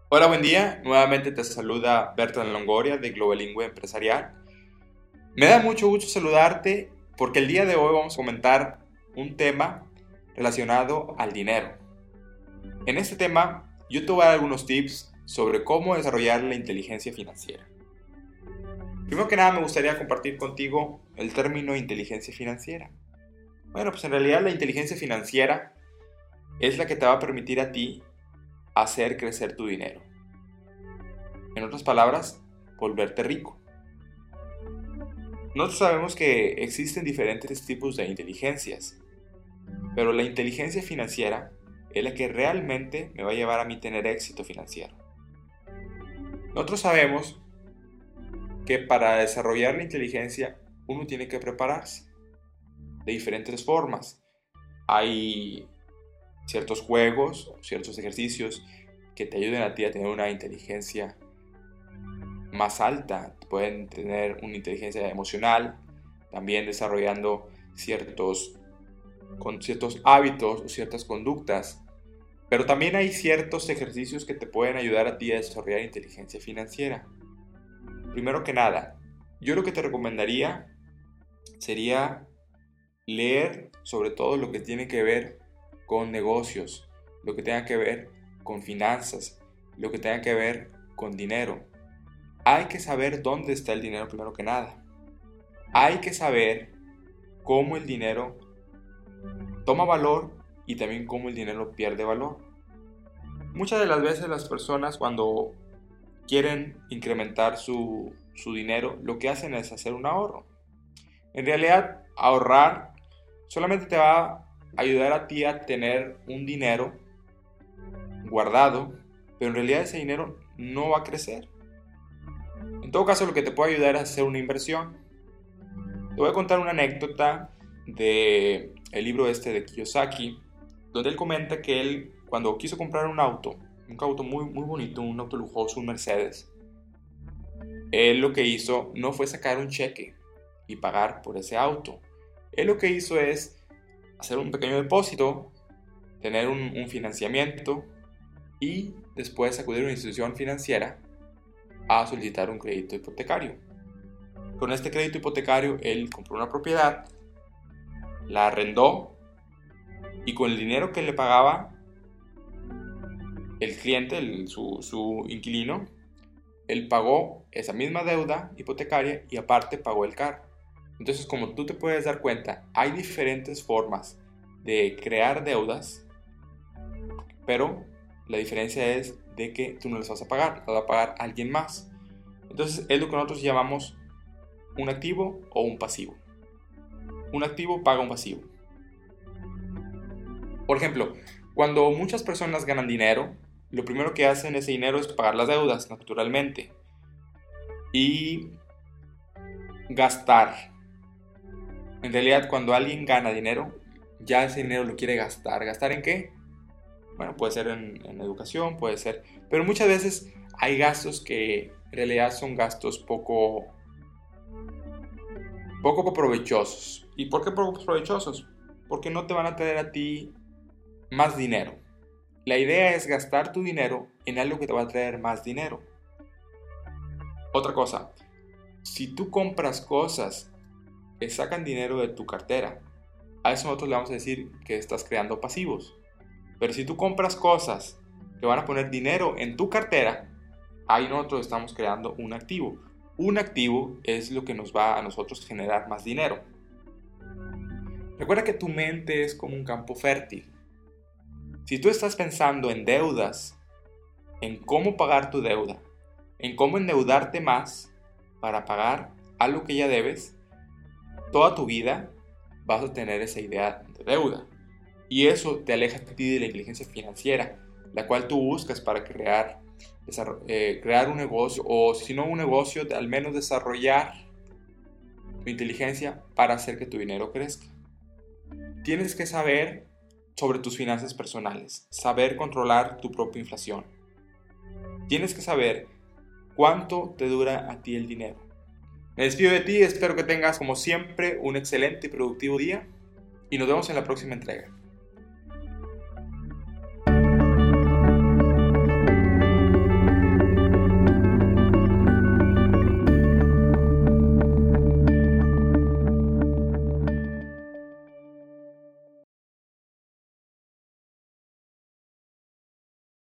Hola, buen día. Nuevamente te saluda Bertrand Longoria de Globalingüe Empresarial. Me da mucho gusto saludarte porque el día de hoy vamos a comentar un tema relacionado al dinero. En este tema, yo te voy a dar algunos tips sobre cómo desarrollar la inteligencia financiera. Primero que nada, me gustaría compartir contigo el término inteligencia financiera. Bueno, pues en realidad la inteligencia financiera es la que te va a permitir a ti hacer crecer tu dinero. En otras palabras, volverte rico. Nosotros sabemos que existen diferentes tipos de inteligencias, pero la inteligencia financiera es la que realmente me va a llevar a mí tener éxito financiero. Nosotros sabemos que para desarrollar la inteligencia uno tiene que prepararse de diferentes formas. Hay ciertos juegos, ciertos ejercicios que te ayuden a ti a tener una inteligencia más alta. Pueden tener una inteligencia emocional, también desarrollando ciertos hábitos o ciertas conductas, pero también hay ciertos ejercicios que te pueden ayudar a ti a desarrollar inteligencia financiera. Primero que nada, yo lo que te recomendaría sería leer sobre todo lo que tiene que ver con negocios, lo que tenga que ver con finanzas, lo que tenga que ver con dinero. Hay que saber dónde está el dinero primero que nada. Hay que saber cómo el dinero toma valor y también cómo el dinero pierde valor. Muchas de las veces las personas cuando quieren incrementar su dinero, lo que hacen es hacer un ahorro. En realidad, ahorrar solamente te va a ayudar a ti a tener un dinero guardado, pero en realidad ese dinero no va a crecer. En todo caso, lo que te puede ayudar es hacer una inversión. Te voy a contar una anécdota del libro de Kiyosaki, donde él comenta que él, cuando quiso comprar un auto muy, muy bonito, un auto lujoso, un Mercedes, él lo que hizo no fue sacar un cheque y pagar por ese auto. Él lo que hizo es hacer un pequeño depósito, tener un financiamiento y después acudir a una institución financiera a solicitar un crédito hipotecario. Con este crédito hipotecario él compró una propiedad, la arrendó y con el dinero que le pagaba el cliente, su inquilino, él pagó esa misma deuda hipotecaria y aparte pagó el carro. Entonces, como tú te puedes dar cuenta, hay diferentes formas de crear deudas, pero la diferencia es de que tú no las vas a pagar, las va a pagar alguien más. Entonces, es lo que nosotros llamamos un activo o un pasivo. Un activo paga un pasivo. Por ejemplo, cuando muchas personas ganan dinero, lo primero que hacen ese dinero es pagar las deudas, naturalmente, y gastar. En realidad, cuando alguien gana dinero, ya ese dinero lo quiere gastar. ¿Gastar en qué? Bueno, puede ser en educación, puede ser, pero muchas veces hay gastos que en realidad son gastos poco provechosos. ¿Y por qué poco provechosos? Porque no te van a traer a ti más dinero. La idea es gastar tu dinero en algo que te va a traer más dinero. Otra cosa, si tú compras cosas que sacan dinero de tu cartera, a eso nosotros le vamos a decir que estás creando pasivos. Pero si tú compras cosas que van a poner dinero en tu cartera, ahí nosotros estamos creando un activo. Un activo es lo que nos va a nosotros generar más dinero. Recuerda que tu mente es como un campo fértil. Si tú estás pensando en deudas, en cómo pagar tu deuda, en cómo endeudarte más para pagar algo que ya debes, toda tu vida vas a tener esa idea de deuda. Y eso te aleja a ti de la inteligencia financiera, la cual tú buscas para crear un negocio, o si no un negocio, al menos desarrollar tu inteligencia para hacer que tu dinero crezca. Tienes que saber sobre tus finanzas personales, saber controlar tu propia inflación. Tienes que saber cuánto te dura a ti el dinero. Me despido de ti, espero que tengas como siempre un excelente y productivo día y nos vemos en la próxima entrega.